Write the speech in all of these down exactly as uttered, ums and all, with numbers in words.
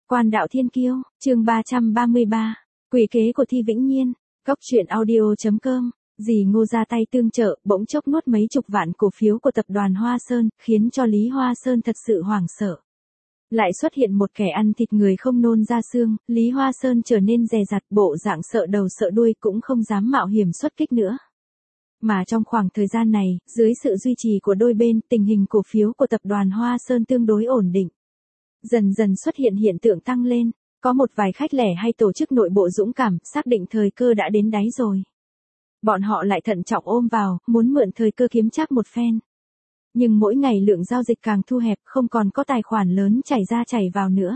Quan đạo thiên kiêu, chương ba trăm ba mươi ba, quỷ kế của Thi Vĩnh Nhiên, Cóc truyện audio chấm com. Dì Ngô ra tay tương trợ, bỗng chốc nuốt mấy chục vạn cổ phiếu của tập đoàn Hoa Sơn, khiến cho Lý Hoa Sơn thật sự hoảng sợ. Lại xuất hiện một kẻ ăn thịt người không nôn ra xương, Lý Hoa Sơn trở nên dè dặt, bộ dạng sợ đầu sợ đuôi, cũng không dám mạo hiểm xuất kích nữa. Mà trong khoảng thời gian này, dưới sự duy trì của đôi bên, tình hình cổ phiếu của tập đoàn Hoa Sơn tương đối ổn định. Dần dần xuất hiện hiện tượng tăng lên, có một vài khách lẻ hay tổ chức nội bộ dũng cảm, xác định thời cơ đã đến đáy rồi. Bọn họ lại thận trọng ôm vào, muốn mượn thời cơ kiếm trác một phen. Nhưng mỗi ngày lượng giao dịch càng thu hẹp, không còn có tài khoản lớn chảy ra chảy vào nữa.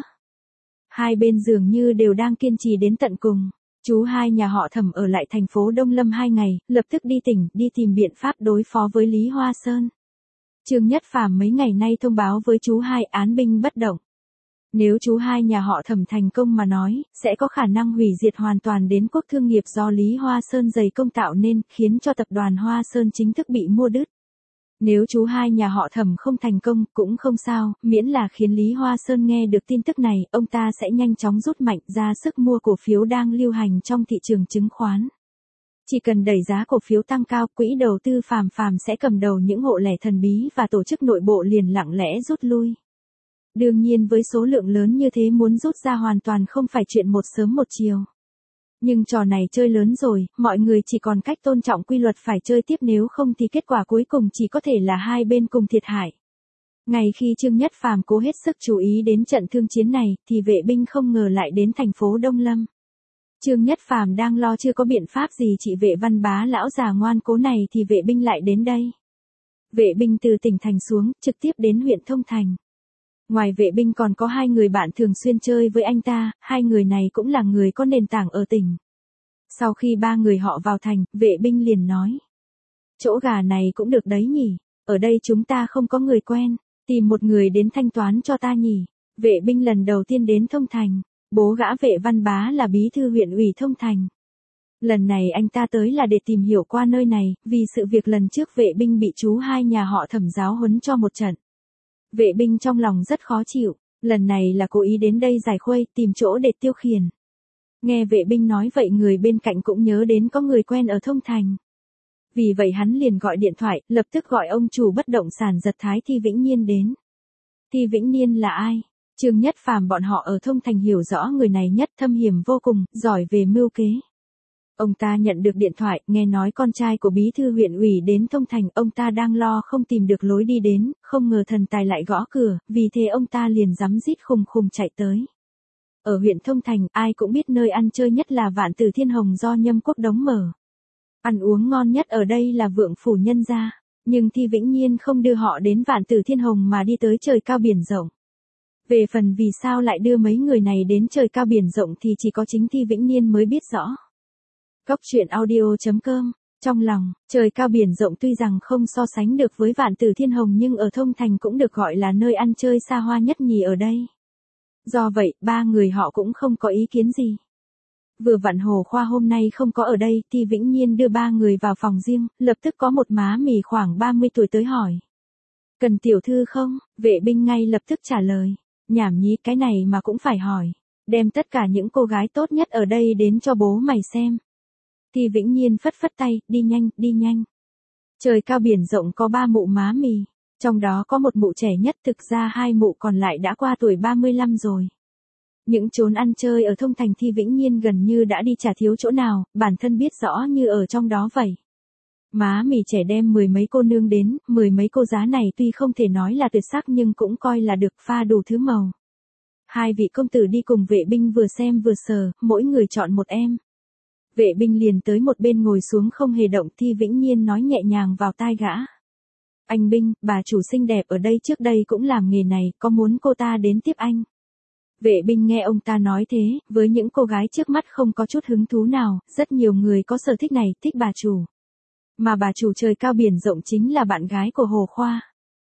Hai bên dường như đều đang kiên trì đến tận cùng. Chú hai nhà họ Thẩm ở lại thành phố Đông Lâm hai ngày, lập tức đi tỉnh, đi tìm biện pháp đối phó với Lý Hoa Sơn. Trương Nhất Phàm mấy ngày nay thông báo với chú hai án binh bất động. Nếu chú hai nhà họ Thẩm thành công mà nói, sẽ có khả năng hủy diệt hoàn toàn đến quốc thương nghiệp do Lý Hoa Sơn dày công tạo nên, khiến cho tập đoàn Hoa Sơn chính thức bị mua đứt. Nếu chú hai nhà họ Thẩm không thành công, cũng không sao, miễn là khiến Lý Hoa Sơn nghe được tin tức này, ông ta sẽ nhanh chóng rút mạnh ra sức mua cổ phiếu đang lưu hành trong thị trường chứng khoán. Chỉ cần đẩy giá cổ phiếu tăng cao, quỹ đầu tư phàm phàm sẽ cầm đầu những hộ lẻ thần bí và tổ chức nội bộ liền lặng lẽ rút lui. Đương nhiên với số lượng lớn như thế muốn rút ra hoàn toàn không phải chuyện một sớm một chiều. Nhưng trò này chơi lớn rồi, mọi người chỉ còn cách tôn trọng quy luật phải chơi tiếp, nếu không thì kết quả cuối cùng chỉ có thể là hai bên cùng thiệt hại. Ngay khi Trương Nhất Phàm cố hết sức chú ý đến trận thương chiến này, thì vệ binh không ngờ lại đến thành phố Đông Lâm. Trương Nhất Phàm đang lo chưa có biện pháp gì trị Vệ Văn Bá lão già ngoan cố này thì vệ binh lại đến đây. Vệ binh từ tỉnh thành xuống, trực tiếp đến huyện Thông Thành. Ngoài vệ binh còn có hai người bạn thường xuyên chơi với anh ta, hai người này cũng là người có nền tảng ở tỉnh. Sau khi ba người họ vào thành, vệ binh liền nói. Chỗ gà này cũng được đấy nhỉ, ở đây chúng ta không có người quen, tìm một người đến thanh toán cho ta nhỉ. Vệ binh lần đầu tiên đến Thông Thành, bố gã Vệ Văn Bá là bí thư huyện ủy Thông Thành. Lần này anh ta tới là để tìm hiểu qua nơi này, vì sự việc lần trước vệ binh bị chú hai nhà họ Thẩm giáo huấn cho một trận. Vệ binh trong lòng rất khó chịu, lần này là cố ý đến đây giải khuây, tìm chỗ để tiêu khiển. Nghe vệ binh nói vậy, người bên cạnh cũng nhớ đến có người quen ở Thông Thành. Vì vậy hắn liền gọi điện thoại, lập tức gọi ông chủ bất động sản Giật Thái Thi Vĩnh Nhiên đến. Thi Vĩnh Nhiên là ai? Trương Nhất Phàm bọn họ ở Thông Thành hiểu rõ người này nhất, thâm hiểm vô cùng, giỏi về mưu kế. Ông ta nhận được điện thoại, nghe nói con trai của bí thư huyện ủy đến Thông Thành, ông ta đang lo không tìm được lối đi đến, không ngờ thần tài lại gõ cửa, vì thế ông ta liền rắm rít khùng khùng chạy tới. Ở huyện Thông Thành, ai cũng biết nơi ăn chơi nhất là Vạn Tử Thiên Hồng do Nhâm Quốc Đống mở. Ăn uống ngon nhất ở đây là Vượng Phủ Nhân gia, nhưng Thi Vĩnh Nhiên không đưa họ đến Vạn Tử Thiên Hồng mà đi tới Trời Cao Biển Rộng. Về phần vì sao lại đưa mấy người này đến Trời Cao Biển Rộng thì chỉ có chính Thi Vĩnh Nhiên mới biết rõ. Cóc truyện audio chấm com. Trong lòng, Trời Cao Biển Rộng tuy rằng không so sánh được với Vạn Tử Thiên Hồng nhưng ở Thông Thành cũng được gọi là nơi ăn chơi xa hoa nhất nhì ở đây. Do vậy, ba người họ cũng không có ý kiến gì. Vừa vặn Hồ Khoa hôm nay không có ở đây, thì Vĩnh Nhiên đưa ba người vào phòng riêng, lập tức có một má mì khoảng ba mươi tuổi tới hỏi. Cần tiểu thư không? Vệ binh ngay lập tức trả lời. Nhảm nhí, cái này mà cũng phải hỏi. Đem tất cả những cô gái tốt nhất ở đây đến cho bố mày xem. Thì Vĩnh Nhiên phất phất tay, đi nhanh, đi nhanh. Trời Cao Biển Rộng có ba mụ má mì, trong đó có một mụ trẻ nhất, thực ra hai mụ còn lại đã qua tuổi ba mươi lăm rồi. Những chốn ăn chơi ở Thông Thành Thi Vĩnh Nhiên gần như đã đi chả thiếu chỗ nào, bản thân biết rõ như ở trong đó vậy. Má mì trẻ đem mười mấy cô nương đến, mười mấy cô giá này tuy không thể nói là tuyệt sắc nhưng cũng coi là được pha đủ thứ màu. Hai vị công tử đi cùng vệ binh vừa xem vừa sờ, mỗi người chọn một em. Vệ binh liền tới một bên ngồi xuống không hề động. Thi Vĩnh Nhiên nói nhẹ nhàng vào tai gã. Anh Binh, bà chủ xinh đẹp ở đây trước đây cũng làm nghề này, có muốn cô ta đến tiếp anh? Vệ binh nghe ông ta nói thế, với những cô gái trước mắt không có chút hứng thú nào, rất nhiều người có sở thích này, thích bà chủ. Mà bà chủ Trời Cao Biển Rộng chính là bạn gái của Hồ Khoa.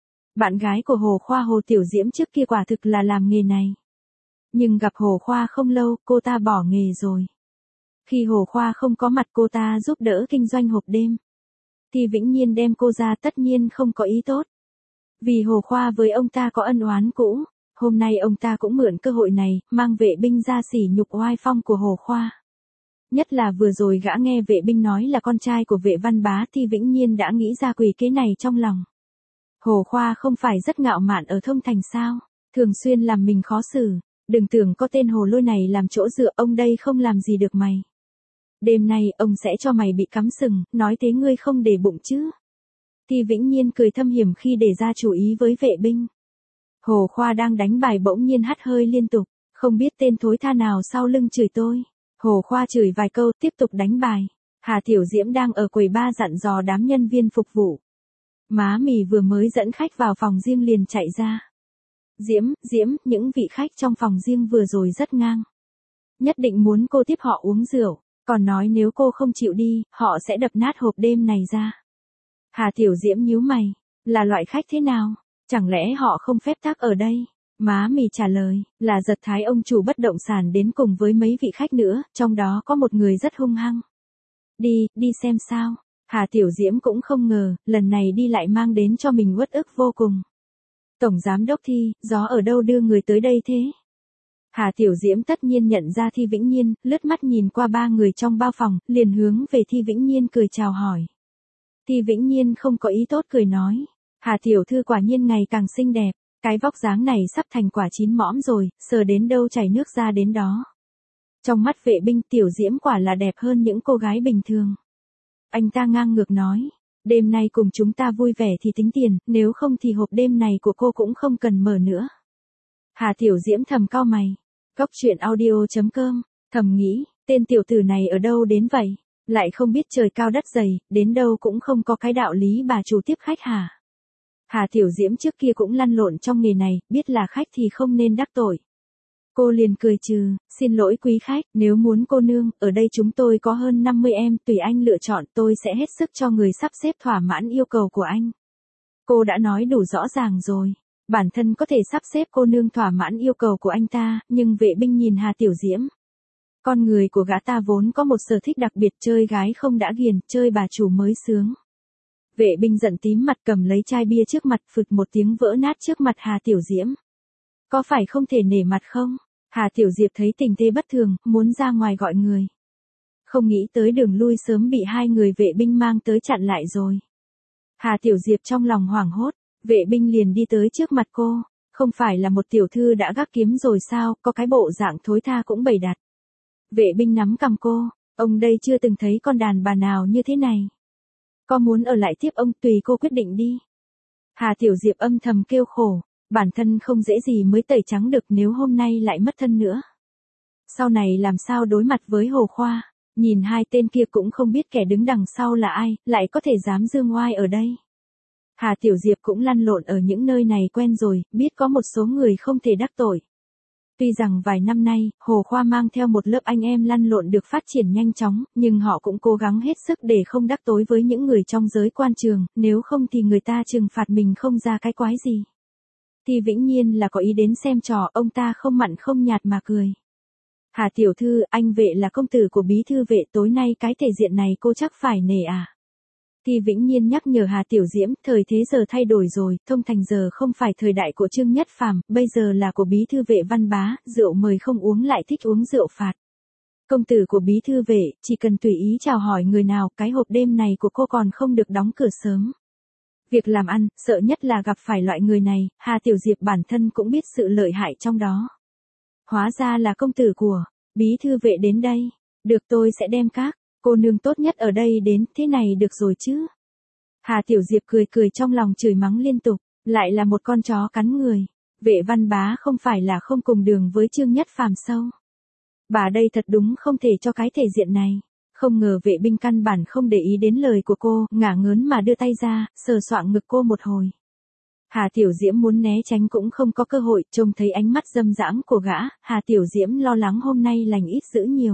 Bạn gái của Hồ Khoa Hồ Tiểu Diễm trước kia quả thực là làm nghề này. Nhưng gặp Hồ Khoa không lâu, cô ta bỏ nghề rồi. Khi Hồ Khoa không có mặt, cô ta giúp đỡ kinh doanh hộp đêm. Thì Vĩnh Nhiên đem cô ra tất nhiên không có ý tốt. Vì Hồ Khoa với ông ta có ân oán cũ. Hôm nay ông ta cũng mượn cơ hội này, mang vệ binh ra sỉ nhục oai phong của Hồ Khoa. Nhất là vừa rồi gã nghe vệ binh nói là con trai của vệ văn bá thì Vĩnh Nhiên đã nghĩ ra quỷ kế này trong lòng. Hồ Khoa không phải rất ngạo mạn ở Thông Thành sao, thường xuyên làm mình khó xử, đừng tưởng có tên hồ lôi này làm chỗ dựa, ông đây không làm gì được mày. Đêm nay ông sẽ cho mày bị cắm sừng, nói thế ngươi không để bụng chứ. Thì Vĩnh Nhiên cười thâm hiểm khi để ra chủ ý với vệ binh. Hồ Khoa đang đánh bài bỗng nhiên hắt hơi liên tục, không biết tên thối tha nào sau lưng chửi tôi. Hồ Khoa chửi vài câu tiếp tục đánh bài. Hà Tiểu Diễm đang ở quầy ba dặn dò đám nhân viên phục vụ. Má mì vừa mới dẫn khách vào phòng riêng liền chạy ra. Diễm, Diễm, những vị khách trong phòng riêng vừa rồi rất ngang. Nhất định muốn cô tiếp họ uống rượu, còn nói nếu cô không chịu đi, họ sẽ đập nát hộp đêm này ra. Hà Tiểu Diễm nhíu mày, là loại khách thế nào? Chẳng lẽ họ không phép tắc ở đây? Má mì trả lời, là Giật Thái ông chủ bất động sản đến cùng với mấy vị khách nữa, trong đó có một người rất hung hăng. Đi, đi xem sao. Hà Tiểu Diễm cũng không ngờ, lần này đi lại mang đến cho mình uất ức vô cùng. Tổng giám đốc Thi, gió ở đâu đưa người tới đây thế? Hà Tiểu Diễm tất nhiên nhận ra Thi Vĩnh Nhiên, lướt mắt nhìn qua ba người trong bao phòng, liền hướng về Thi Vĩnh Nhiên cười chào hỏi. Thi Vĩnh Nhiên không có ý tốt cười nói, Hà Tiểu Thư quả nhiên ngày càng xinh đẹp, cái vóc dáng này sắp thành quả chín mõm rồi, sờ đến đâu chảy nước ra đến đó. Trong mắt vệ binh Tiểu Diễm quả là đẹp hơn những cô gái bình thường. Anh ta ngang ngược nói, đêm nay cùng chúng ta vui vẻ thì tính tiền, nếu không thì hộp đêm này của cô cũng không cần mở nữa. Hà Tiểu Diễm thầm cau mày, góc truyện audio chấm com, thầm nghĩ, tên tiểu tử này ở đâu đến vậy, lại không biết trời cao đất dày, đến đâu cũng không có cái đạo lý bà chủ tiếp khách hả. Hà Tiểu Diễm trước kia cũng lăn lộn trong nghề này, biết là khách thì không nên đắc tội. Cô liền cười trừ, xin lỗi quý khách, nếu muốn cô nương, ở đây chúng tôi có hơn năm mươi em, tùy anh lựa chọn, tôi sẽ hết sức cho người sắp xếp thỏa mãn yêu cầu của anh. Cô đã nói đủ rõ ràng rồi, bản thân có thể sắp xếp cô nương thỏa mãn yêu cầu của anh ta, nhưng vệ binh nhìn Hà Tiểu Diễm. Con người của gã ta vốn có một sở thích đặc biệt, chơi gái không đã ghiền, chơi bà chủ mới sướng. Vệ binh giận tím mặt cầm lấy chai bia trước mặt, phực một tiếng vỡ nát trước mặt Hà Tiểu Diễm. Có phải không thể nể mặt không? Hà Tiểu Diệp thấy tình thế bất thường, muốn ra ngoài gọi người. Không nghĩ tới đường lui sớm bị hai người vệ binh mang tới chặn lại rồi. Hà Tiểu Diệp trong lòng hoảng hốt, vệ binh liền đi tới trước mặt cô, không phải là một tiểu thư đã gác kiếm rồi sao, có cái bộ dạng thối tha cũng bày đặt. Vệ binh nắm cằm cô, ông đây chưa từng thấy con đàn bà nào như thế này. Có muốn ở lại tiếp ông tùy cô quyết định đi. Hà Tiểu Diệp âm thầm kêu khổ. Bản thân không dễ gì mới tẩy trắng được nếu hôm nay lại mất thân nữa. Sau này làm sao đối mặt với Hồ Khoa, nhìn hai tên kia cũng không biết kẻ đứng đằng sau là ai, lại có thể dám dương oai ở đây. Hà Tiểu Diệp cũng lăn lộn ở những nơi này quen rồi, biết có một số người không thể đắc tội. Tuy rằng vài năm nay, Hồ Khoa mang theo một lớp anh em lăn lộn được phát triển nhanh chóng, nhưng họ cũng cố gắng hết sức để không đắc tội với những người trong giới quan trường, nếu không thì người ta trừng phạt mình không ra cái quái gì. Thì Vĩnh Nhiên là có ý đến xem trò, ông ta không mặn không nhạt mà cười. Hà Tiểu Thư, anh vệ là công tử của bí thư vệ, tối nay cái thể diện này cô chắc phải nể à. Thì Vĩnh Nhiên nhắc nhở Hà Tiểu Diễm, thời thế giờ thay đổi rồi, Thông Thành giờ không phải thời đại của Trương Nhất Phàm, bây giờ là của bí thư vệ Văn Bá, rượu mời không uống lại thích uống rượu phạt. Công tử của bí thư vệ, chỉ cần tùy ý chào hỏi người nào, cái hộp đêm này của cô còn không được đóng cửa sớm. Việc làm ăn, sợ nhất là gặp phải loại người này, Hà Tiểu Diệp bản thân cũng biết sự lợi hại trong đó. Hóa ra là công tử của bí thư vệ đến đây, được tôi sẽ đem các cô nương tốt nhất ở đây đến, thế này được rồi chứ. Hà Tiểu Diệp cười cười trong lòng chửi mắng liên tục, lại là một con chó cắn người. Vệ Văn Bá không phải là không cùng đường với Trương Nhất Phàm sâu. Bà đây thật đúng không thể cho cái thể diện này. Không ngờ vệ binh căn bản không để ý đến lời của cô, ngả ngớn mà đưa tay ra, sờ soạng ngực cô một hồi. Hà Tiểu Diễm muốn né tránh cũng không có cơ hội, trông thấy ánh mắt dâm dãng của gã, Hà Tiểu Diễm lo lắng hôm nay lành ít dữ nhiều.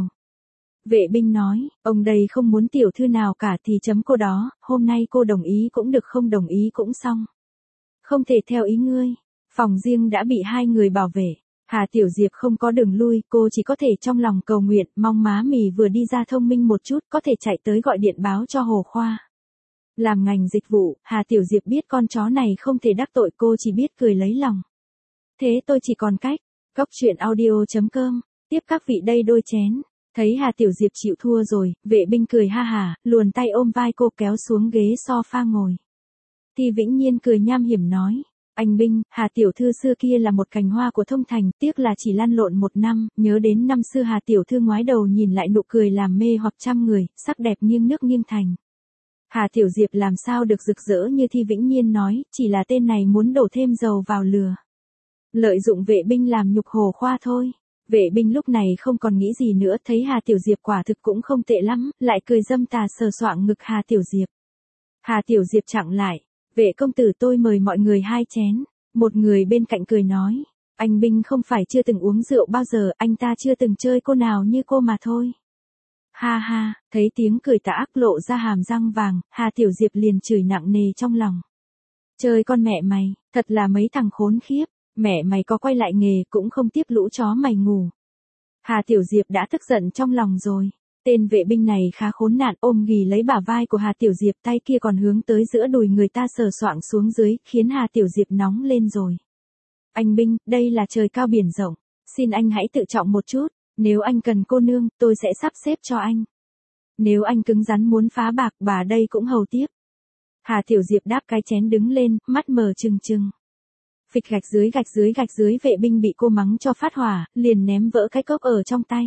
Vệ binh nói, ông đây không muốn tiểu thư nào cả thì chấm cô đó, hôm nay cô đồng ý cũng được không đồng ý cũng xong. Không thể theo ý ngươi, phòng riêng đã bị hai người bảo vệ. Hà Tiểu Diệp không có đường lui, cô chỉ có thể trong lòng cầu nguyện, mong má mì vừa đi ra thông minh một chút, có thể chạy tới gọi điện báo cho Hồ Khoa. Làm ngành dịch vụ, Hà Tiểu Diệp biết con chó này không thể đắc tội, cô chỉ biết cười lấy lòng. Thế tôi chỉ còn cách. Cốc truyện audio.com, tiếp các vị đây đôi chén. Thấy Hà Tiểu Diệp chịu thua rồi, vệ binh cười ha hả, luồn tay ôm vai cô kéo xuống ghế sofa ngồi. Thi Vĩnh Nhiên cười nham hiểm nói. Anh Binh, Hà Tiểu Thư xưa kia là một cành hoa của thông thành, tiếc là chỉ lăn lộn một năm, nhớ đến năm xưa Hà Tiểu Thư ngoái đầu nhìn lại nụ cười làm mê hoặc trăm người, sắc đẹp nghiêng nước nghiêng thành. Hà Tiểu Diệp làm sao được rực rỡ như Thi Vĩnh Nhiên nói, chỉ là tên này muốn đổ thêm dầu vào lửa. Lợi dụng vệ binh làm nhục Hồ Khoa thôi. Vệ binh lúc này không còn nghĩ gì nữa, thấy Hà Tiểu Diệp quả thực cũng không tệ lắm, lại cười dâm tà sờ soạng ngực Hà Tiểu Diệp. Hà Tiểu Diệp chặn lại. Vệ công tử tôi mời mọi người hai chén. Một người bên cạnh cười nói. Anh Binh không phải chưa từng uống rượu bao giờ, anh ta chưa từng chơi cô nào như cô mà thôi. Ha ha, thấy tiếng cười tà ác lộ ra hàm răng vàng, Hà Tiểu Diệp liền chửi nặng nề trong lòng. Chơi con mẹ mày, thật là mấy thằng khốn khiếp, mẹ mày có quay lại nghề cũng không tiếp lũ chó mày ngủ. Hà Tiểu Diệp đã tức giận trong lòng rồi. Tên vệ binh này khá khốn nạn, ôm ghì lấy bả vai của Hà Tiểu Diệp, tay kia còn hướng tới giữa đùi người ta sờ soạng xuống dưới, khiến Hà Tiểu Diệp nóng lên rồi. Anh Binh, đây là trời cao biển rộng, xin anh hãy tự trọng một chút, nếu anh cần cô nương, tôi sẽ sắp xếp cho anh. Nếu anh cứng rắn muốn phá bạc, bà đây cũng hầu tiếp. Hà Tiểu Diệp đáp cái chén đứng lên, mắt mờ trừng trừng. Phịch gạch dưới gạch dưới gạch dưới, vệ binh bị cô mắng cho phát hỏa, liền ném vỡ cái cốc ở trong tay.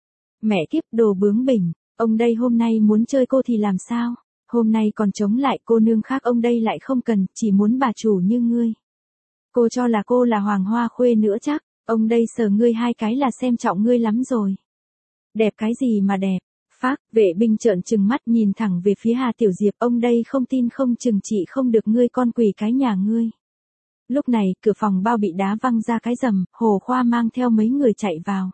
Mẹ kiếp đồ bướng bỉnh, ông đây hôm nay muốn chơi cô thì làm sao, hôm nay còn chống lại cô nương khác ông đây lại không cần, chỉ muốn bà chủ như ngươi. Cô cho là cô là hoàng hoa khuê nữa chắc, ông đây sờ ngươi hai cái là xem trọng ngươi lắm rồi. Đẹp cái gì mà đẹp, phác, vệ binh trợn trừng mắt nhìn thẳng về phía Hà Tiểu Diệp, ông đây không tin không chừng trị không được ngươi con quỷ cái nhà ngươi. Lúc này, cửa phòng bao bị đá văng ra cái rầm, Hồ Khoa mang theo mấy người chạy vào.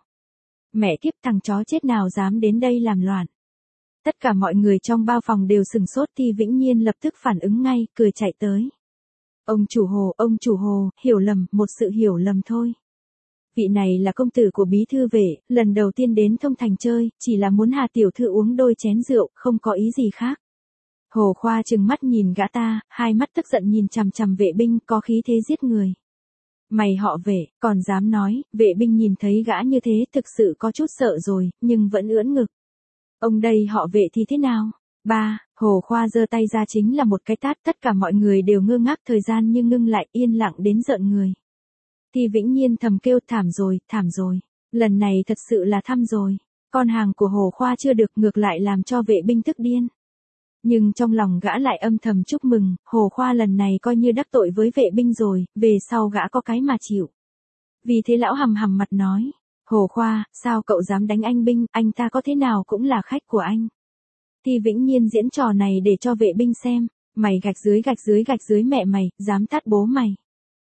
Mẹ kiếp, thằng chó chết nào dám đến đây làm loạn. Tất cả mọi người trong bao phòng đều sừng sốt, Thi Vĩnh Nhiên lập tức phản ứng ngay, cười chạy tới. Ông chủ Hồ, ông chủ Hồ, hiểu lầm, một sự hiểu lầm thôi. Vị này là công tử của bí thư vệ, lần đầu tiên đến thông thành chơi, chỉ là muốn Hà Tiểu Thư uống đôi chén rượu, không có ý gì khác. Hồ Khoa trừng mắt nhìn gã ta, hai mắt tức giận nhìn chằm chằm vệ binh, có khí thế giết người. Mày họ Vệ, còn dám nói, vệ binh nhìn thấy gã như thế thực sự có chút sợ rồi, nhưng vẫn ưỡn ngực. Ông đây họ Vệ thì thế nào? Ba, Hồ Khoa giơ tay ra chính là một cái tát, tất cả mọi người đều ngơ ngác thời gian nhưng ngưng lại yên lặng đến rợn người. Thi Vĩnh Nhiên thầm kêu thảm rồi, thảm rồi, lần này thật sự là thăm rồi, con hàng của Hồ Khoa chưa được ngược lại làm cho vệ binh tức điên. Nhưng trong lòng gã lại âm thầm chúc mừng, Hồ Khoa lần này coi như đắc tội với vệ binh rồi, về sau gã có cái mà chịu. Vì thế lão hầm hầm mặt nói, Hồ Khoa, sao cậu dám đánh anh Binh, anh ta có thế nào cũng là khách của anh. Thi Vĩnh Nhiên diễn trò này để cho vệ binh xem, mày gạch dưới gạch dưới gạch dưới mẹ mày, dám tát bố mày.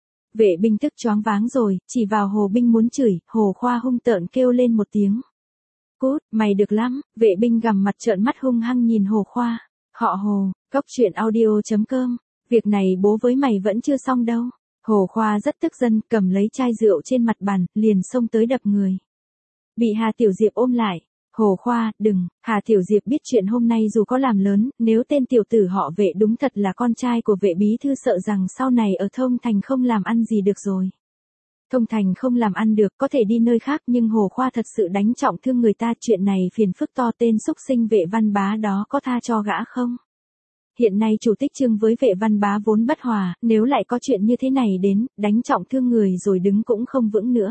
Vệ binh tức choáng váng rồi, chỉ vào Hồ Binh muốn chửi, Hồ Khoa hung tợn kêu lên một tiếng. Cút, mày được lắm, vệ binh gằm mặt trợn mắt hung hăng nhìn Hồ Khoa. Họ Hồ, cốc truyện audio.com, việc này bố với mày vẫn chưa xong đâu. Hồ Khoa rất tức giận, cầm lấy chai rượu trên mặt bàn, liền xông tới đập người. Bị Hà Tiểu Diệp ôm lại. Hồ Khoa, đừng, Hà Tiểu Diệp biết chuyện hôm nay dù có làm lớn, nếu tên tiểu tử họ Vệ đúng thật là con trai của vệ bí thư sợ rằng sau này ở Thông Thành không làm ăn gì được rồi. Thông Thành không làm ăn được có thể đi nơi khác nhưng Hồ Khoa thật sự đánh trọng thương người ta, chuyện này phiền phức to, tên xúc sinh Vệ Văn Bá đó có tha cho gã không? Hiện nay chủ tịch Trương với Vệ Văn Bá vốn bất hòa, nếu lại có chuyện như thế này đến, đánh trọng thương người rồi đứng cũng không vững nữa.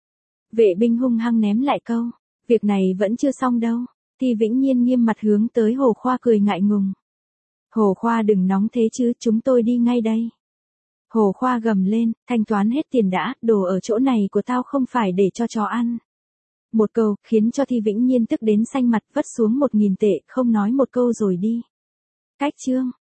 Vệ binh hung hăng ném lại câu, việc này vẫn chưa xong đâu. Thi Vĩnh Nhiên nghiêm mặt hướng tới Hồ Khoa cười ngại ngùng. Hồ Khoa đừng nóng thế chứ, chúng tôi đi ngay đây. Hồ Khoa gầm lên, thanh toán hết tiền đã, đồ ở chỗ này của tao không phải để cho chó ăn. Một câu, khiến cho Thi Vĩnh Nhiên tức đến xanh mặt, vất xuống một nghìn tệ, không nói một câu rồi đi. Cách chương.